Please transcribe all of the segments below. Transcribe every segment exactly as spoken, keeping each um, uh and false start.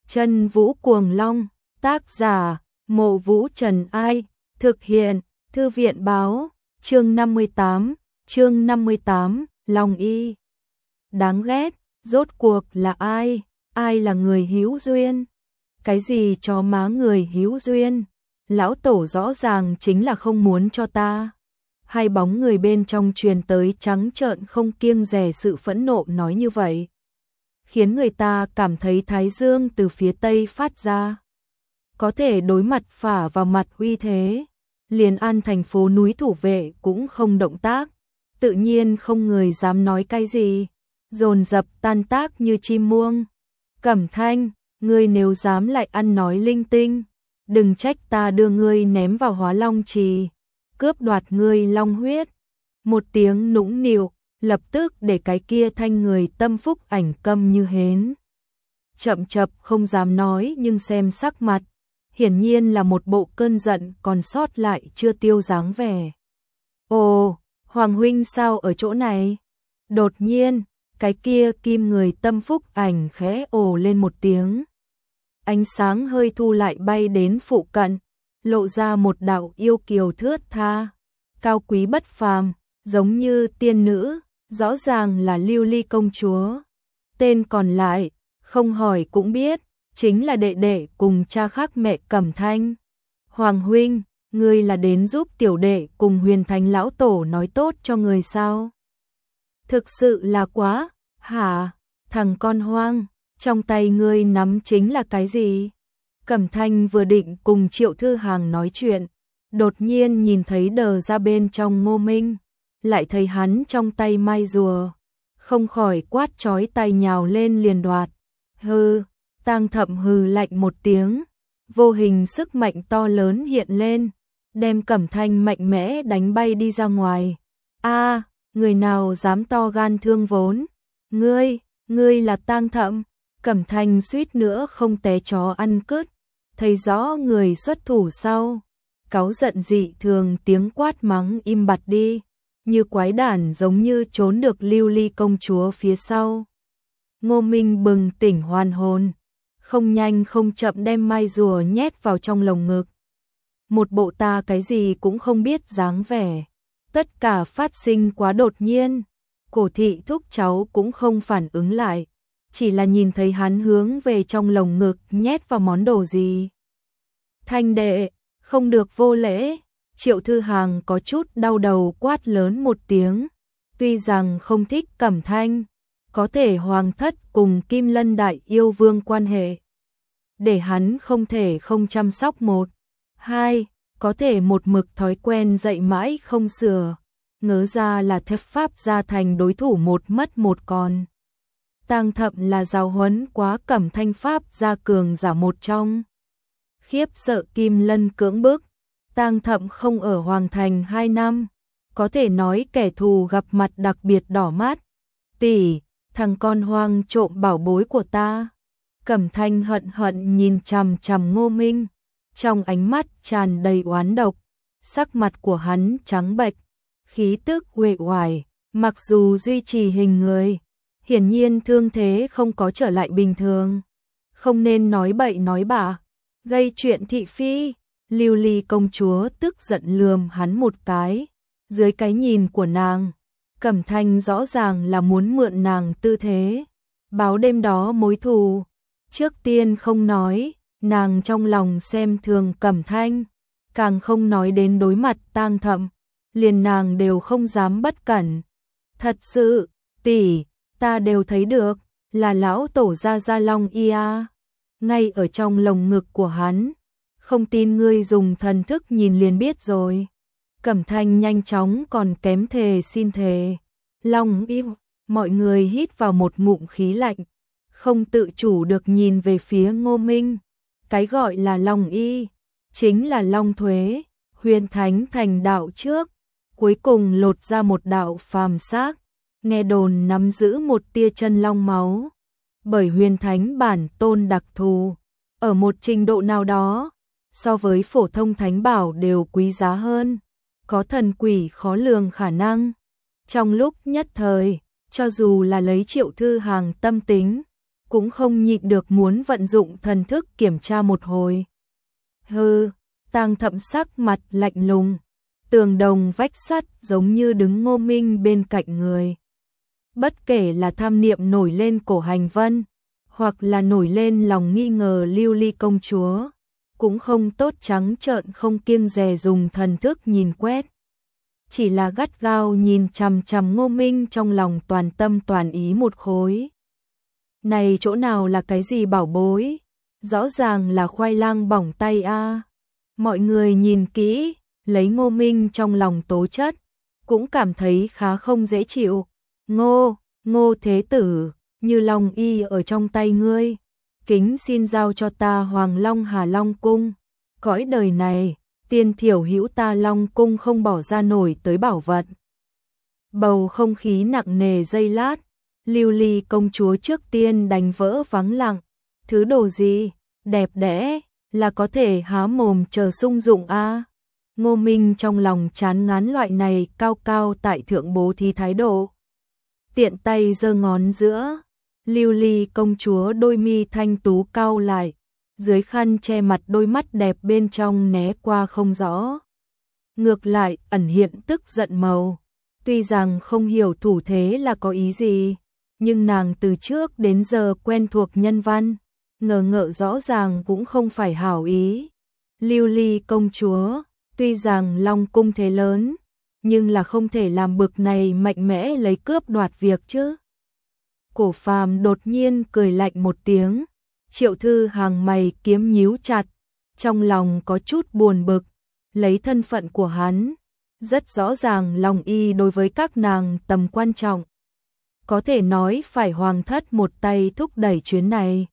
Chân Vũ Cuồng Long, tác giả, Mộ Vũ Trần Ai, thực hiện, Thư viện Báo, chương năm mươi tám, chương năm mươi tám, Long Y. Đáng ghét, rốt cuộc là ai, ai là người hữu duyên? Cái gì cho má người hữu duyên? Lão tổ rõ ràng chính là không muốn cho ta. Hai bóng người bên trong truyền tới trắng trợn không kiêng dè sự phẫn nộ nói như vậy, khiến người ta cảm thấy thái dương từ phía tây phát ra. Có thể đối mặt phả vào mặt uy thế, liền An thành phố núi thủ vệ cũng không động tác, tự nhiên không người dám nói cái gì, dồn dập tan tác như chim muông. Cẩm Thanh, ngươi nếu dám lại ăn nói linh tinh, đừng trách ta đưa ngươi ném vào Hóa Long Trì, cướp đoạt ngươi long huyết. Một tiếng nũng nịu, lập tức để cái kia thanh người tâm phúc ảnh câm như hến. Chậm chập không dám nói nhưng xem sắc mặt, hiển nhiên là một bộ cơn giận còn sót lại chưa tiêu dáng vẻ. Ồ, Hoàng huynh sao ở chỗ này? Đột nhiên, cái kia kim người tâm phúc ảnh khẽ ồ lên một tiếng. Ánh sáng hơi thu lại bay đến phụ cận, lộ ra một đạo yêu kiều thướt tha, cao quý bất phàm, giống như tiên nữ, rõ ràng là Lưu Ly công chúa. Tên còn lại, không hỏi cũng biết, chính là đệ đệ cùng cha khác mẹ Cẩm Thanh. Hoàng huynh, ngươi là đến giúp tiểu đệ cùng Huyền Thánh lão tổ nói tốt cho người sao? Thực sự là quá, hả? Thằng con hoang, trong tay ngươi nắm chính là cái gì? Cẩm Thanh vừa định cùng Triệu Thư Hàng nói chuyện, đột nhiên nhìn thấy đờ ra bên trong Ngô Minh, lại thấy hắn trong tay mai rùa, không khỏi quát chói tay nhào lên liền đoạt. Hừ, Tang Thậm hừ lạnh một tiếng, vô hình sức mạnh to lớn hiện lên, đem Cẩm Thanh mạnh mẽ đánh bay đi ra ngoài. A, người nào dám to gan thương vốn? Ngươi, ngươi là Tang Thậm? Cẩm Thanh suýt nữa không té chó ăn cứt, thấy rõ người xuất thủ sau, cáu giận dị thường tiếng quát mắng im bặt đi, như quái đản giống như trốn được Lưu Ly công chúa phía sau. Ngô Minh bừng tỉnh hoàn hồn, không nhanh không chậm đem mai rùa nhét vào trong lồng ngực. Một bộ ta cái gì cũng không biết dáng vẻ, tất cả phát sinh quá đột nhiên, Cổ thị thúc cháu cũng không phản ứng lại, chỉ là nhìn thấy hắn hướng về trong lồng ngực nhét vào món đồ gì. Thanh đệ, không được vô lễ. Triệu Thư Hàng có chút đau đầu quát lớn một tiếng, tuy rằng không thích Cẩm Thanh, có thể hoàng thất cùng Kim Lân đại yêu vương quan hệ, để hắn không thể không chăm sóc một, hai, có thể một mực thói quen dạy mãi không sửa, ngớ ra là thép pháp gia thành đối thủ một mất một còn. Tang Thậm là giáo huấn quá Cẩm Thanh pháp gia cường giả một trong. Khiếp sợ Kim Lân cưỡng bức, Tang Thậm không ở Hoàng Thành hai năm, có thể nói kẻ thù gặp mặt đặc biệt đỏ mắt. Tỷ, thằng con hoang trộm bảo bối của ta. Cẩm Thanh hận hận nhìn chằm chằm Ngô Minh, trong ánh mắt tràn đầy oán độc, sắc mặt của hắn trắng bệch, khí tức uể oải, mặc dù duy trì hình người, hiển nhiên thương thế không có trở lại bình thường. Không nên nói bậy nói bạ, gây chuyện thị phi. Lưu Ly công chúa tức giận lườm hắn một cái, dưới cái nhìn của nàng, Cẩm Thanh rõ ràng là muốn mượn nàng tư thế, báo đêm đó mối thù. Trước tiên không nói, nàng trong lòng xem thường Cẩm Thanh, càng không nói đến đối mặt Tang Thậm, liền nàng đều không dám bất cẩn. Thật sự, tỷ, ta đều thấy được, là lão tổ gia gia Long Y a, ngay ở trong lồng ngực của hắn. Không tin ngươi dùng thần thức nhìn liền biết rồi. Cẩm Thanh nhanh chóng còn kém thề xin thề. Long Y, mọi người hít vào một ngụm khí lạnh, không tự chủ được nhìn về phía Ngô Minh. Cái gọi là Long Y, chính là Long Thuế, Huyền Thánh thành đạo trước, cuối cùng lột ra một đạo phàm xác, nghe đồn nắm giữ một tia chân long máu. Bởi Huyền Thánh bản tôn đặc thù, ở một trình độ nào đó, so với phổ thông thánh bảo đều quý giá hơn, có thần quỷ khó lường khả năng. Trong lúc nhất thời, cho dù là lấy Triệu Thư Hàng tâm tính, cũng không nhịn được muốn vận dụng thần thức kiểm tra một hồi. Hừ, Tang Thậm sắc mặt lạnh lùng, tường đồng vách sắt giống như đứng Ngô Minh bên cạnh người. Bất kể là tham niệm nổi lên cổ Hành Vân, hoặc là nổi lên lòng nghi ngờ Lưu Ly công chúa, cũng không tốt trắng trợn không kiêng dè dùng thần thức nhìn quét. Chỉ là gắt gao nhìn chằm chằm Ngô Minh trong lòng toàn tâm toàn ý một khối. Này chỗ nào là cái gì bảo bối, rõ ràng là khoai lang bỏng tay a. Mọi người nhìn kỹ, lấy Ngô Minh trong lòng tố chất, cũng cảm thấy khá không dễ chịu. Ngô, Ngô Thế Tử, Như Long Y ở trong tay ngươi, kính xin giao cho ta Hoàng Long Hà Long Cung. Cõi đời này, tiên thiểu hữu ta Long Cung không bỏ ra nổi tới bảo vật. Bầu không khí nặng nề giây lát, Lưu Ly công chúa trước tiên đánh vỡ vắng lặng. Thứ đồ gì, đẹp đẽ, là có thể há mồm chờ sung dụng a. Ngô Minh trong lòng chán ngán loại này cao cao tại thượng bố thí thái độ. Tiện tay giơ ngón giữa, Lưu Ly công chúa đôi mi thanh tú cau lại, dưới khăn che mặt đôi mắt đẹp bên trong né qua không rõ. Ngược lại ẩn hiện tức giận màu, tuy rằng không hiểu thủ thế là có ý gì, nhưng nàng từ trước đến giờ quen thuộc nhân văn, ngờ ngợ rõ ràng cũng không phải hảo ý. Lưu Ly công chúa, tuy rằng Long cung thế lớn, nhưng là không thể làm bực này mạnh mẽ lấy cướp đoạt việc chứ. Cổ Phàm đột nhiên cười lạnh một tiếng, Triệu Thư hàng mày kiếm nhíu chặt, trong lòng có chút buồn bực, lấy thân phận của hắn, rất rõ ràng Long Y đối với các nàng tầm quan trọng. Có thể nói phải hoàng thất một tay thúc đẩy chuyến này.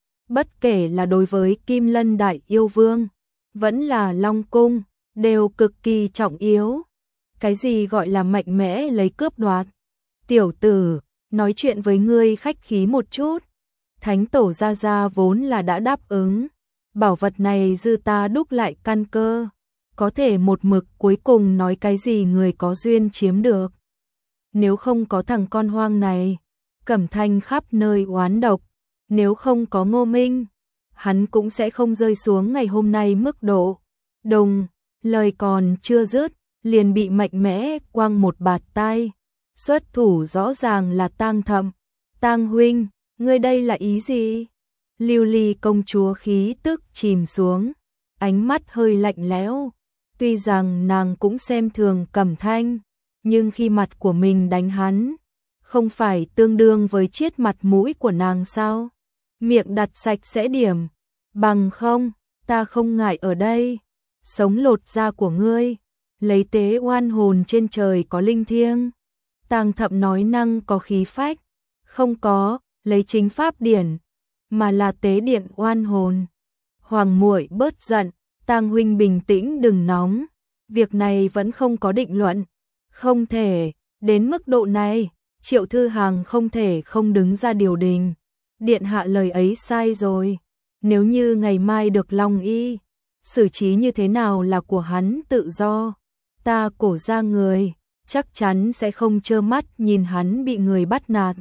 Bất kể là đối với Kim Lân Đại Yêu Vương, vẫn là Long Cung, đều cực kỳ trọng yếu. Cái gì gọi là mạnh mẽ lấy cướp đoạt? Tiểu tử, nói chuyện với ngươi khách khí một chút. Thánh tổ gia gia vốn là đã đáp ứng, bảo vật này dư ta đúc lại căn cơ, có thể một mực cuối cùng nói cái gì người có duyên chiếm được. Nếu không có thằng con hoang này, Cẩm Thanh khắp nơi oán độc, nếu không có Ngô Minh, hắn cũng sẽ không rơi xuống ngày hôm nay mức độ. Đồng, lời còn chưa dứt, liền bị mạnh mẽ quăng một bạt tai. Xuất thủ rõ ràng là Tang Thậm. Tang huynh, ngươi đây là ý gì? Lưu Ly công chúa khí tức chìm xuống, ánh mắt hơi lạnh lẽo. Tuy rằng nàng cũng xem thường Cẩm Thanh, nhưng khi mặt của mình đánh hắn, không phải tương đương với chiết mặt mũi của nàng sao? Miệng đặt sạch sẽ điểm, bằng không, ta không ngại ở đây, sống lột da của ngươi, lấy tế oan hồn trên trời có linh thiêng. Tang Thậm nói năng có khí phách, không có lấy chính pháp điển, mà là tế điện oan hồn. Hoàng muội bớt giận, Tang huynh bình tĩnh đừng nóng, việc này vẫn không có định luận, không thể, đến mức độ này, Triệu Thư Hàng không thể không đứng ra điều đình. Điện hạ lời ấy sai rồi, nếu như ngày mai được Long Y, xử trí như thế nào là của hắn tự do, ta Cổ gia người, chắc chắn sẽ không trơ mắt nhìn hắn bị người bắt nạt.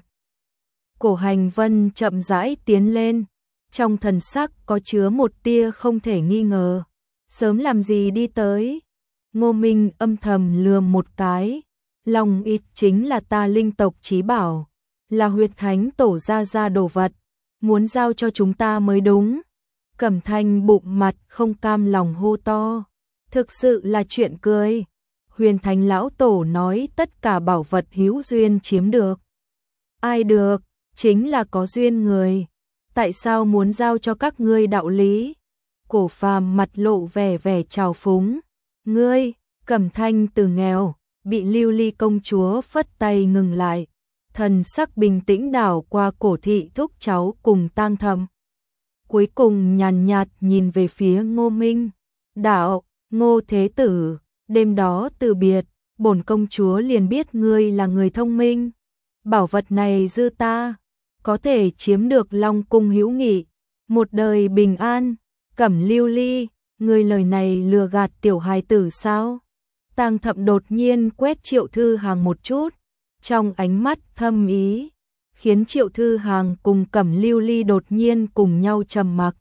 Cổ Hành Vân chậm rãi tiến lên, trong thần sắc có chứa một tia không thể nghi ngờ, sớm làm gì đi tới. Ngô Minh âm thầm lườm một cái, Long Y chính là ta linh tộc chí bảo, là huyết thánh tổ gia gia đồ vật, muốn giao cho chúng ta mới đúng. Cẩm Thanh bụng mặt không cam lòng hô to, thực sự là chuyện cười. Huyền Thánh lão tổ nói tất cả bảo vật hữu duyên chiếm được. Ai được, chính là có duyên người. Tại sao muốn giao cho các ngươi đạo lý? Cổ Phàm mặt lộ vẻ vẻ trào phúng. Ngươi, Cẩm Thanh từ nghèo, bị Lưu Ly công chúa phất tay ngừng lại. Thần sắc bình tĩnh đảo qua Cổ thị thúc cháu cùng Tang Thậm. Cuối cùng nhàn nhạt nhìn về phía Ngô Minh. Đạo, Ngô Thế Tử, đêm đó từ biệt, bổn công chúa liền biết ngươi là người thông minh. Bảo vật này dư ta, có thể chiếm được Long cung hữu nghị, một đời bình an. Cẩm Lưu Ly, ngươi lời này lừa gạt tiểu hài tử sao? Tang Thậm đột nhiên quét Triệu Thư Hàng một chút, trong ánh mắt thâm ý, khiến Triệu Thư Hằng cùng Cẩm Lưu Ly đột nhiên cùng nhau trầm mặc.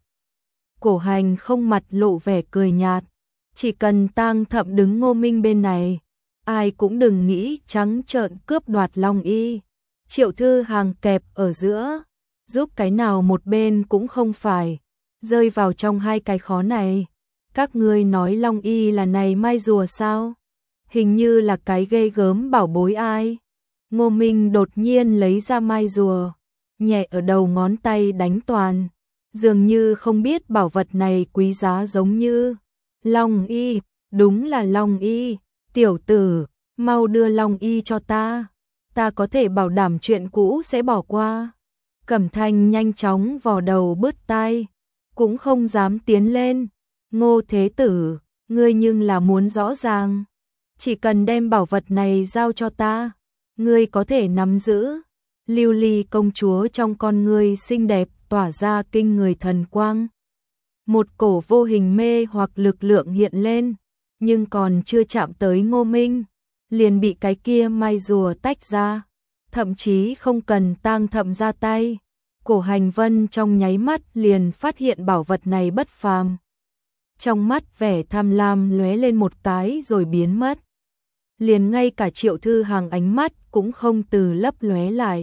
Cổ Hành không mặt lộ vẻ cười nhạt, chỉ cần Tang Thậm đứng Ngô Minh bên này, ai cũng đừng nghĩ trắng trợn cướp đoạt Long Y. Triệu Thư Hằng kẹp ở giữa, giúp cái nào một bên cũng không phải, rơi vào trong hai cái khó này. Các ngươi nói Long Y là này mai rùa sao? Hình như là cái ghê gớm bảo bối ai? Ngô Minh đột nhiên lấy ra mai rùa, nhẹ ở đầu ngón tay đánh toàn, dường như không biết bảo vật này quý giá giống như Long Y, đúng là Long Y, tiểu tử, mau đưa Long Y cho ta, ta có thể bảo đảm chuyện cũ sẽ bỏ qua. Cẩm Thanh nhanh chóng vò đầu bứt tai, cũng không dám tiến lên. Ngô Thế Tử, ngươi nhưng là muốn rõ ràng, chỉ cần đem bảo vật này giao cho ta, ngươi có thể nắm giữ. Lưu Ly công chúa trong con ngươi xinh đẹp tỏa ra kinh người thần quang. Một cổ vô hình mê hoặc lực lượng hiện lên, nhưng còn chưa chạm tới Ngô Minh, liền bị cái kia mai rùa tách ra, thậm chí không cần Tang Thậm ra tay. Cổ Hành Vân trong nháy mắt liền phát hiện bảo vật này bất phàm. Trong mắt vẻ tham lam lóe lên một cái rồi biến mất. Liền ngay cả Triệu Thư Hằng ánh mắt cũng không từ lấp lóe lại.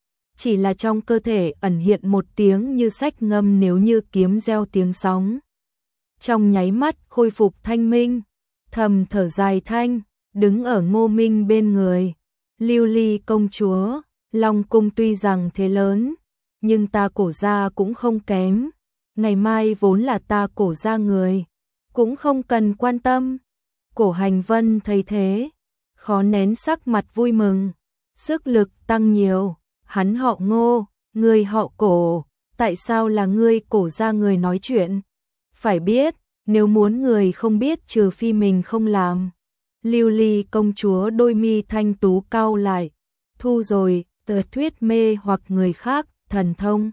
Chỉ là trong cơ thể ẩn hiện một tiếng như sách ngâm nếu như kiếm reo tiếng sóng. Trong nháy mắt khôi phục thanh minh, thầm thở dài thanh, đứng ở Ngô Minh bên người. Lưu Ly công chúa, Long cung tuy rằng thế lớn, nhưng ta Cổ gia cũng không kém. Ngày mai vốn là ta Cổ gia người, cũng không cần quan tâm. Cổ Hành Vân thấy thế, khó nén sắc mặt vui mừng, sức lực tăng nhiều. Hắn họ Ngô, người họ Cổ, tại sao là ngươi Cổ gia người nói chuyện? Phải biết, nếu muốn người không biết trừ phi mình không làm. Lưu Ly công chúa đôi mi thanh tú cau lại, thu rồi, tờ thuyết mê hoặc người khác, thần thông.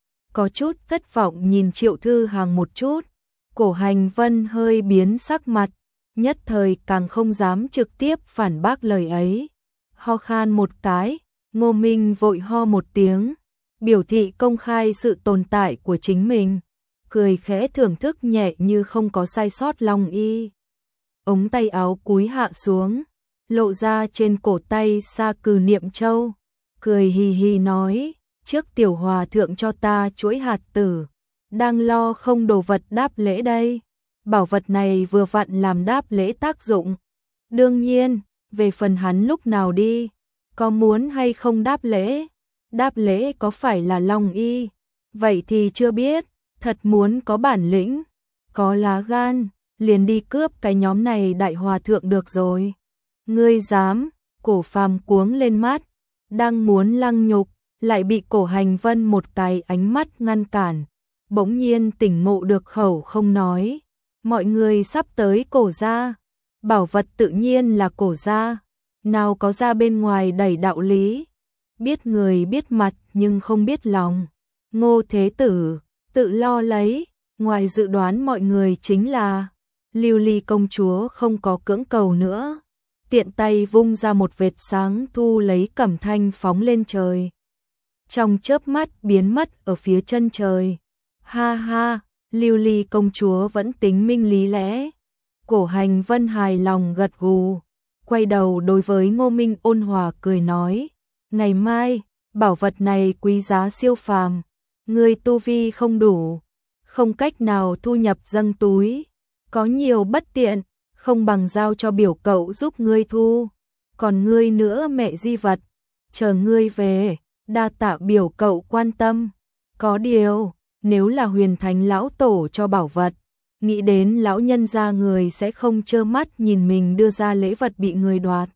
Có chút thất vọng nhìn Triệu Thư Hằng một chút, Cổ Hành Vân hơi biến sắc mặt, nhất thời càng không dám trực tiếp phản bác lời ấy. Ho khan một cái, Ngô Minh vội ho một tiếng, biểu thị công khai sự tồn tại của chính mình, cười khẽ thưởng thức nhẹ như không có sai sót Long Y. Ống tay áo cúi hạ xuống, lộ ra trên cổ tay sa cừ niệm châu, cười hì hì nói, trước tiểu hòa thượng cho ta chuỗi hạt tử, đang lo không đồ vật đáp lễ đây, bảo vật này vừa vặn làm đáp lễ tác dụng. Đương nhiên, về phần hắn lúc nào đi, có muốn hay không đáp lễ, đáp lễ có phải là Long Y, vậy thì chưa biết, thật muốn có bản lĩnh, có lá gan, liền đi cướp cái nhóm này đại hòa thượng được rồi. Ngươi dám? Cổ Phàm cuống lên mắt, đang muốn lăng nhục, lại bị Cổ Hành Vân một cái ánh mắt ngăn cản, bỗng nhiên tỉnh ngộ được khẩu không nói. Mọi người sắp tới Cổ gia, bảo vật tự nhiên là Cổ gia, nào có ra bên ngoài đẩy đạo lý, biết người biết mặt nhưng không biết lòng. Ngô Thế Tử, tự lo lấy, ngoài dự đoán mọi người chính là Lưu Ly công chúa không có cưỡng cầu nữa, tiện tay vung ra một vệt sáng thu lấy Cẩm Thanh phóng lên trời. Trong chớp mắt biến mất ở phía chân trời. Ha ha, Lưu Ly công chúa vẫn tính minh lý lẽ. Cổ Hành Vân hài lòng gật gù, quay đầu đối với Ngô Minh ôn hòa cười nói, ngày mai, bảo vật này quý giá siêu phàm, ngươi tu vi không đủ, không cách nào thu nhập dâng túi, có nhiều bất tiện, không bằng giao cho biểu cậu giúp ngươi thu, còn ngươi nữa mẹ di vật, chờ ngươi về, đa tạ biểu cậu quan tâm. Có điều, nếu là Huyền Thánh lão tổ cho bảo vật, nghĩ đến lão nhân gia người sẽ không trơ mắt nhìn mình đưa ra lễ vật bị người đoạt.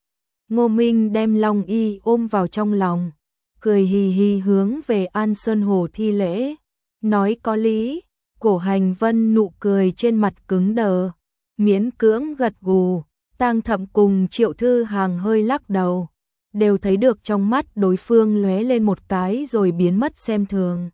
Ngô Minh đem Long Y ôm vào trong lòng, cười hì hì hướng về An Sơn Hồ thi lễ, nói có lý. Cổ Hành Vân nụ cười trên mặt cứng đờ, miễn cưỡng gật gù. Tang Thậm cùng Triệu Thư Hằng hơi lắc đầu, đều thấy được trong mắt đối phương lóe lên một cái rồi biến mất xem thường.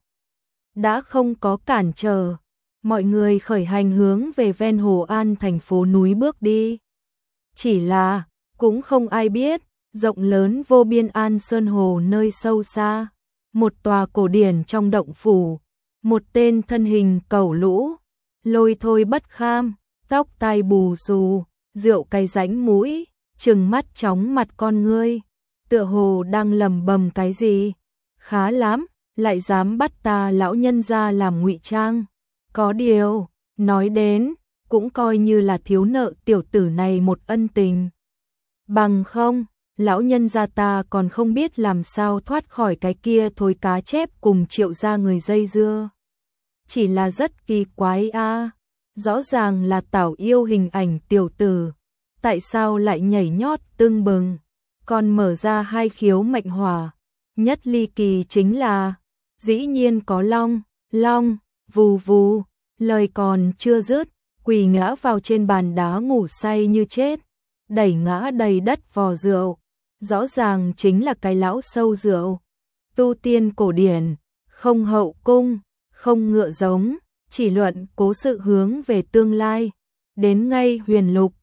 Đã không có cản trở, mọi người khởi hành hướng về ven Hồ An thành phố núi bước đi. Chỉ là, cũng không ai biết, Rộng lớn vô biên An Sơn Hồ nơi sâu xa, một tòa cổ điển trong động phủ, một tên thân hình cẩu lũ, lôi thôi bất kham, tóc tai bù xù, rượu cay rãnh mũi, trừng mắt chóng mặt con ngươi, tựa hồ đang lầm bầm cái gì. Khá lắm, lại dám bắt ta lão nhân ra làm ngụy trang. Có điều, nói đến, cũng coi như là thiếu nợ tiểu tử này một ân tình. Bằng không, lão nhân gia ta còn không biết làm sao thoát khỏi cái kia thối cá chép cùng Triệu gia người dây dưa. Chỉ là rất kỳ quái a, rõ ràng là Tảo yêu hình ảnh tiểu tử, tại sao lại nhảy nhót tưng bừng, còn mở ra hai khiếu mệnh hỏa. Nhất ly kỳ chính là, dĩ nhiên có long, long, vù vù, lời còn chưa dứt, quỳ ngã vào trên bàn đá ngủ say như chết, đẩy ngã đầy đất vò rượu, rõ ràng chính là cái lão sâu rượu. Tu tiên cổ điển, không hậu cung, không ngựa giống, chỉ luận cố sự hướng về tương lai, đến ngay huyền lục,